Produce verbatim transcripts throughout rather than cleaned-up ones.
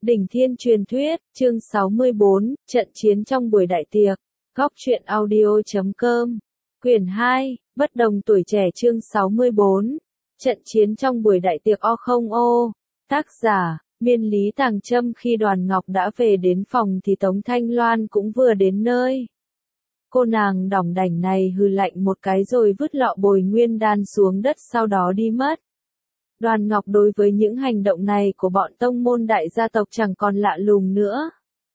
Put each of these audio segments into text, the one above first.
Đỉnh Thiên Truyền Thuyết, chương sáu mươi bốn, trận chiến trong buổi đại tiệc. Góc truyện audio chấm com. Quyển hai, Bất đồng tuổi trẻ chương sáu mươi bốn. Trận chiến trong buổi đại tiệc o không ô. Tác giả, Miên Lý Tàng Trâm. Khi Đoàn Ngọc đã về đến phòng thì Tống Thanh Loan cũng vừa đến nơi. Cô nàng đỏng đảnh này hừ lạnh một cái rồi vứt lọ bồi nguyên đan xuống đất, sau đó đi mất. Đoàn Ngọc đối với những hành động này của bọn tông môn đại gia tộc chẳng còn lạ lùng nữa.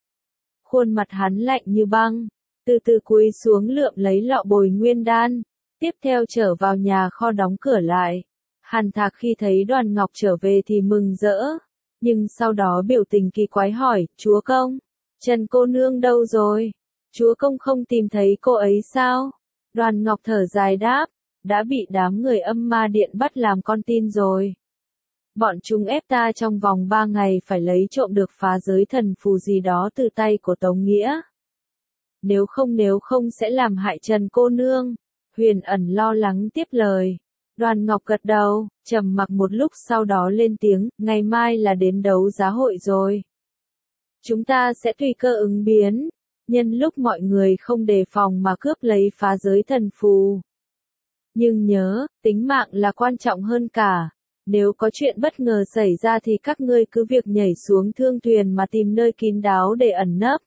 Khuôn mặt hắn lạnh như băng, từ từ cúi xuống lượm lấy lọ bồi nguyên đan, tiếp theo trở vào nhà kho đóng cửa lại. Hàn Thạc khi thấy Đoàn Ngọc trở về thì mừng rỡ, nhưng sau đó biểu tình kỳ quái hỏi, chúa công, Trần cô nương đâu rồi? Chúa công không tìm thấy cô ấy sao? Đoàn Ngọc thở dài đáp, đã bị đám người Âm Ma Điện bắt làm con tin rồi. Bọn chúng ép ta trong vòng ba ngày phải lấy trộm được phá giới thần phù gì đó từ tay của Tống Nghĩa. Nếu không nếu không sẽ làm hại Trần cô nương. Huyền Ẩn lo lắng tiếp lời. Đoàn Ngọc gật đầu, trầm mặc một lúc sau đó lên tiếng, ngày mai là đến đấu giá hội rồi. Chúng ta sẽ tùy cơ ứng biến, nhân lúc mọi người không đề phòng mà cướp lấy phá giới thần phù. Nhưng nhớ, tính mạng là quan trọng hơn cả. Nếu có chuyện bất ngờ xảy ra thì các ngươi cứ việc nhảy xuống thương thuyền mà tìm nơi kín đáo để ẩn nấp.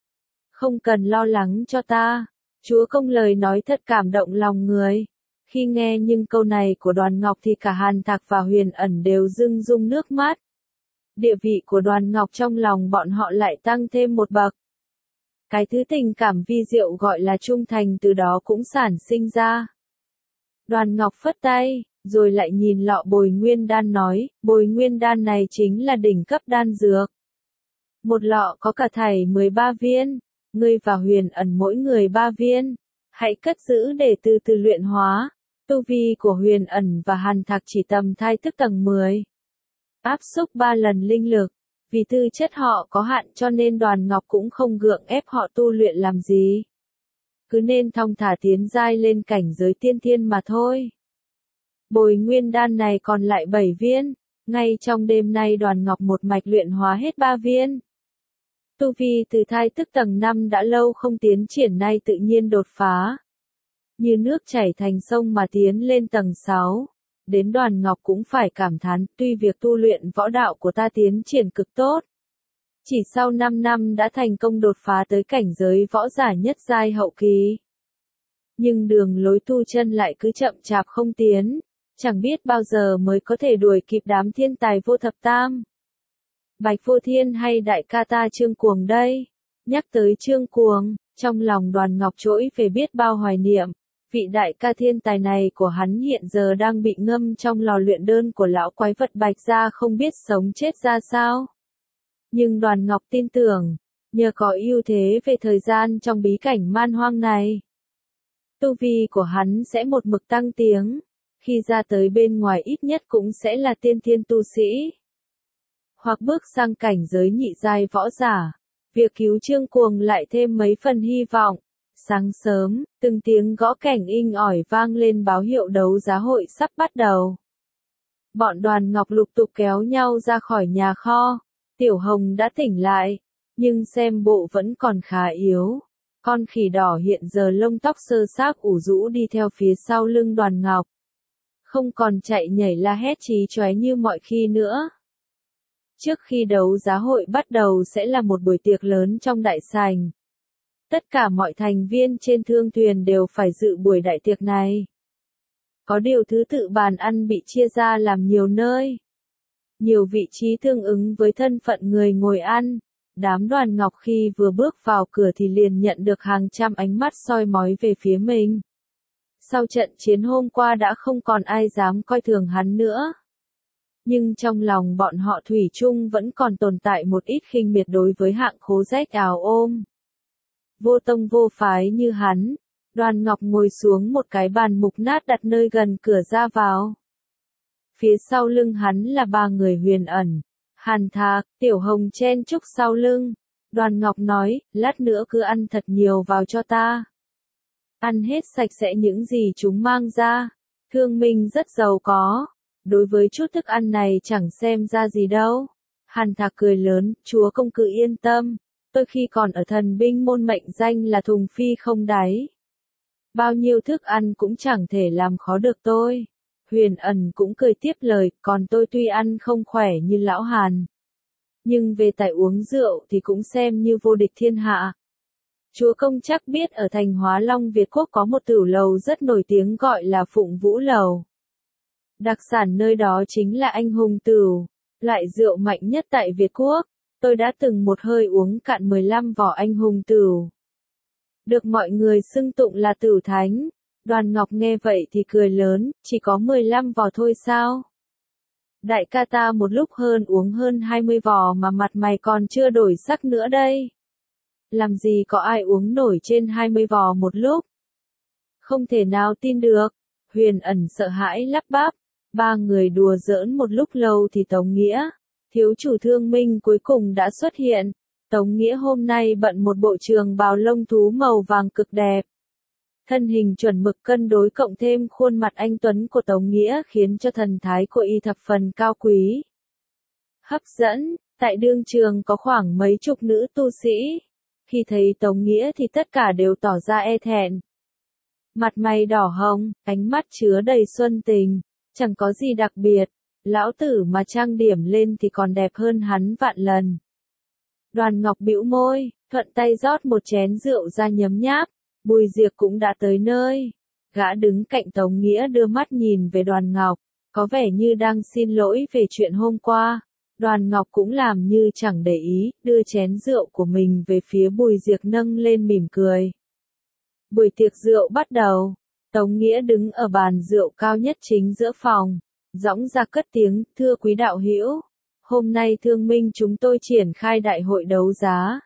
Không cần lo lắng cho ta. Chúa công lời nói thật cảm động lòng người. Khi nghe những câu này của Đoàn Ngọc thì cả Hàn Thạc và Huyền Ẩn đều rưng rưng nước mắt. Địa vị của Đoàn Ngọc trong lòng bọn họ lại tăng thêm một bậc. Cái thứ tình cảm vi diệu gọi là trung thành từ đó cũng sản sinh ra. Đoàn Ngọc phất tay, rồi lại nhìn lọ bồi nguyên đan nói, bồi nguyên đan này chính là đỉnh cấp đan dược. Một lọ có cả thảy mười ba viên, ngươi và Huyền Ẩn mỗi người ba viên, hãy cất giữ để từ từ luyện hóa. Tu vi của Huyền Ẩn và Hàn Thạc chỉ tầm thai thức tầng mười. Áp xúc ba lần linh lực, vì tư chất họ có hạn cho nên Đoàn Ngọc cũng không gượng ép họ tu luyện làm gì. Cứ nên thong thả tiến giai lên cảnh giới tiên thiên mà thôi. Bồi nguyên đan này còn lại bảy viên, ngay trong đêm nay Đoàn Ngọc một mạch luyện hóa hết ba viên. Tu vi từ thai tức tầng năm đã lâu không tiến triển nay tự nhiên đột phá. Như nước chảy thành sông mà tiến lên tầng sáu. Đến Đoàn Ngọc cũng phải cảm thán, tuy việc tu luyện võ đạo của ta tiến triển cực tốt. Chỉ sau năm năm đã thành công đột phá tới cảnh giới võ giả nhất giai hậu kỳ. Nhưng đường lối tu chân lại cứ chậm chạp không tiến, chẳng biết bao giờ mới có thể đuổi kịp đám thiên tài vô thập tam. Bạch Vô Thiên hay đại ca ta Trương Cuồng đây? Nhắc tới Trương Cuồng, trong lòng Đoàn Ngọc trỗi về biết bao hoài niệm. Vị đại ca thiên tài này của hắn hiện giờ đang bị ngâm trong lò luyện đơn của lão quái vật Bạch Gia không biết sống chết ra sao. Nhưng Đoàn Ngọc tin tưởng, nhờ có ưu thế về thời gian trong bí cảnh man hoang này, tu vi của hắn sẽ một mực tăng tiến, khi ra tới bên ngoài ít nhất cũng sẽ là tiên thiên tu sĩ. Hoặc bước sang cảnh giới nhị giai võ giả, việc cứu Trương Cuồng lại thêm mấy phần hy vọng. Sáng sớm, từng tiếng gõ cảnh inh ỏi vang lên báo hiệu đấu giá hội sắp bắt đầu. Bọn Đoàn Ngọc lục tục kéo nhau ra khỏi nhà kho. Tiểu Hồng đã tỉnh lại, nhưng xem bộ vẫn còn khá yếu. Con khỉ đỏ hiện giờ lông tóc sơ xác ủ rũ đi theo phía sau lưng Đoàn Ngọc. Không còn chạy nhảy la hét chí chóe như mọi khi nữa. Trước khi đấu giá hội bắt đầu sẽ là một buổi tiệc lớn trong đại sảnh. Tất cả mọi thành viên trên thương thuyền đều phải dự buổi đại tiệc này. Có điều thứ tự bàn ăn bị chia ra làm nhiều nơi. Nhiều vị trí tương ứng với thân phận người ngồi ăn. Đám Đoàn Ngọc khi vừa bước vào cửa thì liền nhận được hàng trăm ánh mắt soi mói về phía mình. Sau trận chiến hôm qua đã không còn ai dám coi thường hắn nữa. Nhưng trong lòng bọn họ thủy chung vẫn còn tồn tại một ít khinh miệt đối với hạng khố rách áo ôm. Vô tông vô phái như hắn, Đoàn Ngọc ngồi xuống một cái bàn mục nát đặt nơi gần cửa ra vào. Phía sau lưng hắn là ba người Huyền Ẩn, Hàn Thạc, Tiểu Hồng chen chúc sau lưng. Đoàn Ngọc nói, lát nữa cứ ăn thật nhiều vào cho ta. Ăn hết sạch sẽ những gì chúng mang ra. Thương Minh rất giàu có. Đối với chút thức ăn này chẳng xem ra gì đâu. Hàn Thạc cười lớn, chúa công cứ yên tâm, tôi khi còn ở thần binh môn mệnh danh là thùng phi không đáy. Bao nhiêu thức ăn cũng chẳng thể làm khó được tôi. Huyền Ẩn cũng cười tiếp lời, còn tôi tuy ăn không khỏe như lão Hàn. Nhưng về tài uống rượu thì cũng xem như vô địch thiên hạ. Chúa công chắc biết ở thành Hóa Long Việt Quốc có một tửu lầu rất nổi tiếng gọi là Phụng Vũ Lầu. Đặc sản nơi đó chính là anh hùng tửu, loại rượu mạnh nhất tại Việt Quốc. Tôi đã từng một hơi uống cạn mười lăm vỏ anh hùng tửu. Được mọi người xưng tụng là tửu thánh. Đoàn Ngọc nghe vậy thì cười lớn, chỉ có mười lăm vỏ thôi sao? Đại ca ta một lúc hơn uống hơn hai mươi vỏ mà mặt mày còn chưa đổi sắc nữa đây. Làm gì có ai uống nổi trên hai mươi vò một lúc? Không thể nào tin được. Huyền Ẩn sợ hãi lắp bắp. Ba người đùa giỡn một lúc lâu thì Tống Nghĩa, thiếu chủ Thương Minh cuối cùng đã xuất hiện. Tống Nghĩa hôm nay bận một bộ trường bào lông thú màu vàng cực đẹp. Thân hình chuẩn mực cân đối cộng thêm khuôn mặt anh tuấn của Tống Nghĩa khiến cho thần thái của y thập phần cao quý. Hấp dẫn, tại đương trường có khoảng mấy chục nữ tu sĩ. Khi thấy Tống Nghĩa thì tất cả đều tỏ ra e thẹn. Mặt mày đỏ hồng, ánh mắt chứa đầy xuân tình, chẳng có gì đặc biệt. Lão tử mà trang điểm lên thì còn đẹp hơn hắn vạn lần. Đoàn Ngọc bĩu môi, thuận tay rót một chén rượu ra nhấm nháp. Bùi Diệp cũng đã tới nơi. Gã đứng cạnh Tống Nghĩa đưa mắt nhìn về Đoàn Ngọc, có vẻ như đang xin lỗi về chuyện hôm qua. Đoàn Ngọc cũng làm như chẳng để ý, đưa chén rượu của mình về phía Bùi Diệp nâng lên mỉm cười. Buổi tiệc rượu bắt đầu. Tống Nghĩa đứng ở bàn rượu cao nhất chính giữa phòng, dõng ra cất tiếng, thưa quý đạo hữu, hôm nay Thương Minh chúng tôi triển khai đại hội đấu giá.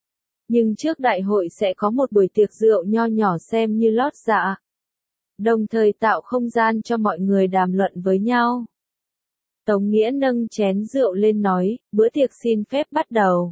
Nhưng trước đại hội sẽ có một buổi tiệc rượu nho nhỏ xem như lót dạ. Đồng thời tạo không gian cho mọi người đàm luận với nhau. Tống Nghĩa nâng chén rượu lên nói, bữa tiệc xin phép bắt đầu.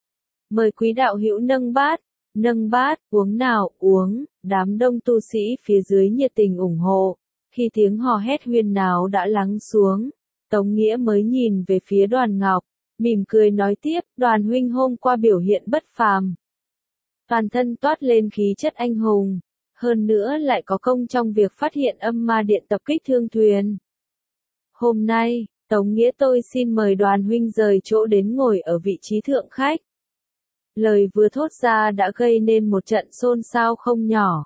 Mời quý đạo hữu nâng bát, nâng bát, uống nào, uống, đám đông tu sĩ phía dưới nhiệt tình ủng hộ. Khi tiếng hò hét huyên náo đã lắng xuống, Tống Nghĩa mới nhìn về phía Đoàn Ngọc, mỉm cười nói tiếp, Đoàn huynh hôm qua biểu hiện bất phàm. Toàn thân toát lên khí chất anh hùng, hơn nữa lại có công trong việc phát hiện âm ma điện tập kích thương thuyền. Hôm nay, Tống Nghĩa tôi xin mời Đoàn huynh rời chỗ đến ngồi ở vị trí thượng khách. Lời vừa thốt ra đã gây nên một trận xôn xao không nhỏ.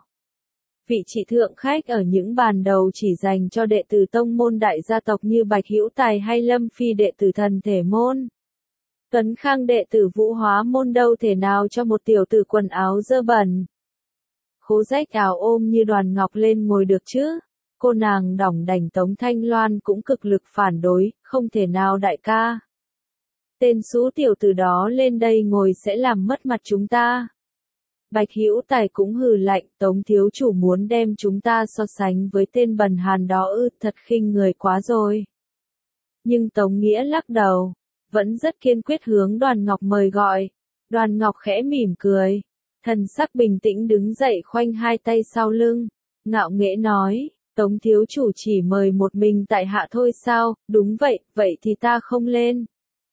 Vị trí thượng khách ở những bàn đầu chỉ dành cho đệ tử tông môn đại gia tộc như Bạch Hữu Tài hay Lâm Phi đệ tử thần thể môn. Tuấn Khang đệ tử Vũ Hóa môn đâu thể nào cho một tiểu tử quần áo dơ bẩn. Khố rách áo ôm như Đoàn Ngọc lên ngồi được chứ. Cô nàng đỏng đảnh Tống Thanh Loan cũng cực lực phản đối, không thể nào đại ca. Tên xú tiểu tử đó lên đây ngồi sẽ làm mất mặt chúng ta. Bạch Hữu Tài cũng hừ lạnh, Tống thiếu chủ muốn đem chúng ta so sánh với tên bần hàn đó ư, thật khinh người quá rồi. Nhưng Tống Nghĩa lắc đầu, vẫn rất kiên quyết hướng Đoàn Ngọc mời gọi. Đoàn Ngọc khẽ mỉm cười, thần sắc bình tĩnh đứng dậy khoanh hai tay sau lưng, ngạo nghễ nói, Tống thiếu chủ chỉ mời một mình tại hạ thôi sao, đúng vậy, vậy thì ta không lên.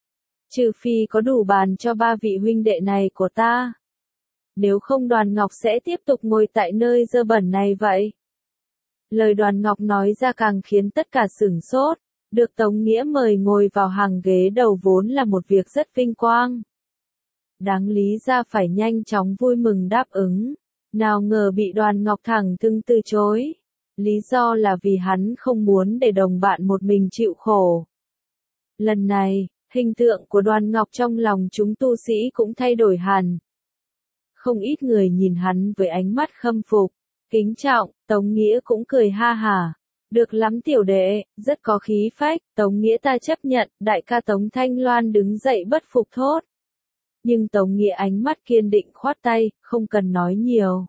Trừ phi có đủ bàn cho ba vị huynh đệ này của ta. Nếu không Đoàn Ngọc sẽ tiếp tục ngồi tại nơi dơ bẩn này vậy. Lời Đoàn Ngọc nói ra càng khiến tất cả sửng sốt. Được Tống Nghĩa mời ngồi vào hàng ghế đầu vốn là một việc rất vinh quang. Đáng lý ra phải nhanh chóng vui mừng đáp ứng. Nào ngờ bị Đoàn Ngọc thẳng thừng từ chối. Lý do là vì hắn không muốn để đồng bạn một mình chịu khổ. Lần này, hình tượng của Đoàn Ngọc trong lòng chúng tu sĩ cũng thay đổi hẳn. Không ít người nhìn hắn với ánh mắt khâm phục, kính trọng, Tống Nghĩa cũng cười ha hả. Được lắm tiểu đệ, rất có khí phách, Tống Nghĩa ta chấp nhận, đại ca Tống Thanh Loan đứng dậy bất phục thốt. Nhưng Tống Nghĩa ánh mắt kiên định khoát tay, không cần nói nhiều.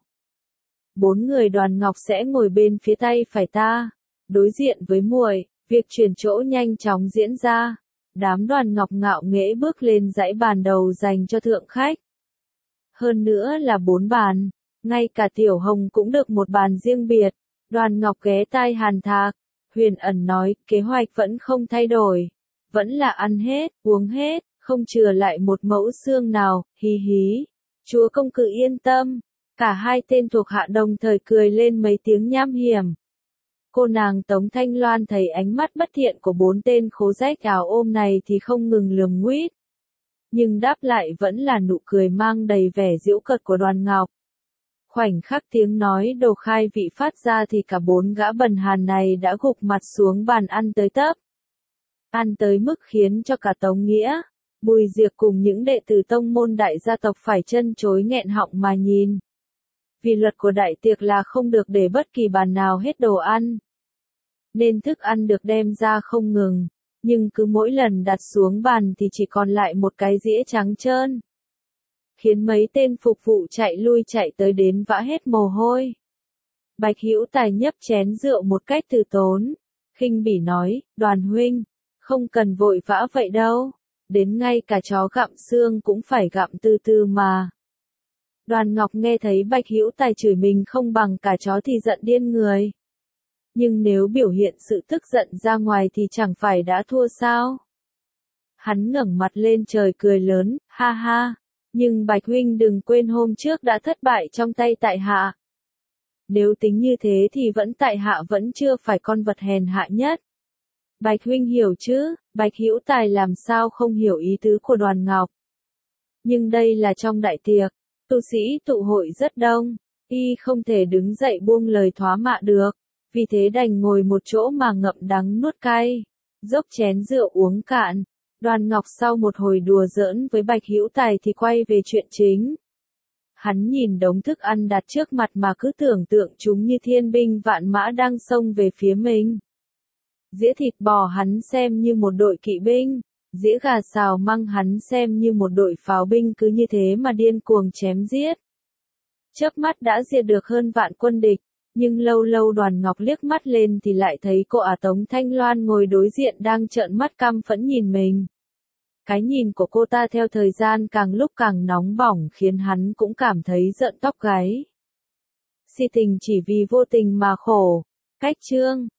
Bốn người Đoàn Ngọc sẽ ngồi bên phía tay phải ta, đối diện với muội, việc chuyển chỗ nhanh chóng diễn ra. Đám Đoàn Ngọc ngạo nghễ bước lên dãy bàn đầu dành cho thượng khách. Hơn nữa là bốn bàn, ngay cả Tiểu Hồng cũng được một bàn riêng biệt. Đoàn Ngọc ghé tai Hàn Thạc, Huyền Ẩn nói, kế hoạch vẫn không thay đổi, vẫn là ăn hết, uống hết, không chừa lại một mẫu xương nào, hí hí. Chúa công cứ yên tâm. Cả hai tên thuộc hạ đồng thời cười lên mấy tiếng nham hiểm. Cô nàng Tống Thanh Loan thấy ánh mắt bất thiện của bốn tên khố rách áo ôm này thì không ngừng lườm nguýt. Nhưng đáp lại vẫn là nụ cười mang đầy vẻ giễu cợt của Đoàn Ngọc. Khoảnh khắc tiếng nói đồ khai vị phát ra thì cả bốn gã bần hàn này đã gục mặt xuống bàn ăn tới tấp. Ăn tới mức khiến cho cả Tống Nghĩa, Bùi Diệp cùng những đệ tử tông môn đại gia tộc phải chân chối nghẹn họng mà nhìn. Vì luật của đại tiệc là không được để bất kỳ bàn nào hết đồ ăn. Nên thức ăn được đem ra không ngừng, nhưng cứ mỗi lần đặt xuống bàn thì chỉ còn lại một cái dĩa trắng trơn. Khiến mấy tên phục vụ chạy lui chạy tới đến vã hết mồ hôi. Bạch Hữu Tài nhấp chén rượu một cách từ tốn, khinh bỉ nói, Đoàn huynh, không cần vội vã vậy đâu, đến ngay cả chó gặm xương cũng phải gặm từ từ mà. Đoàn Ngọc nghe thấy Bạch Hữu Tài chửi mình không bằng cả chó thì giận điên người. Nhưng nếu biểu hiện sự tức giận ra ngoài thì chẳng phải đã thua sao? Hắn ngẩng mặt lên trời cười lớn, ha ha, nhưng Bạch huynh đừng quên hôm trước đã thất bại trong tay tại hạ. Nếu tính như thế thì vẫn tại hạ vẫn chưa phải con vật hèn hạ nhất. Bạch huynh hiểu chứ? Bạch Hữu Tài làm sao không hiểu ý tứ của Đoàn Ngọc. Nhưng đây là trong đại tiệc, tu sĩ tụ hội rất đông, y không thể đứng dậy buông lời thoá mạ được, vì thế đành ngồi một chỗ mà ngậm đắng nuốt cay, dốc chén rượu uống cạn. Đoàn Ngọc sau một hồi đùa giỡn với Bạch Hữu Tài thì quay về chuyện chính. Hắn nhìn đống thức ăn đặt trước mặt mà cứ tưởng tượng chúng như thiên binh vạn mã đang xông về phía mình. Dĩa thịt bò hắn xem như một đội kỵ binh, dĩa gà xào măng hắn xem như một đội pháo binh, cứ như thế mà điên cuồng chém giết. Chớp mắt đã diệt được hơn vạn quân địch, nhưng lâu lâu Đoàn Ngọc liếc mắt lên thì lại thấy cô ả Tống Thanh Loan ngồi đối diện đang trợn mắt căm phẫn nhìn mình. Cái nhìn của cô ta theo thời gian càng lúc càng nóng bỏng khiến hắn cũng cảm thấy giận tóc gáy. Si tình chỉ vì vô tình mà khổ. Cách chương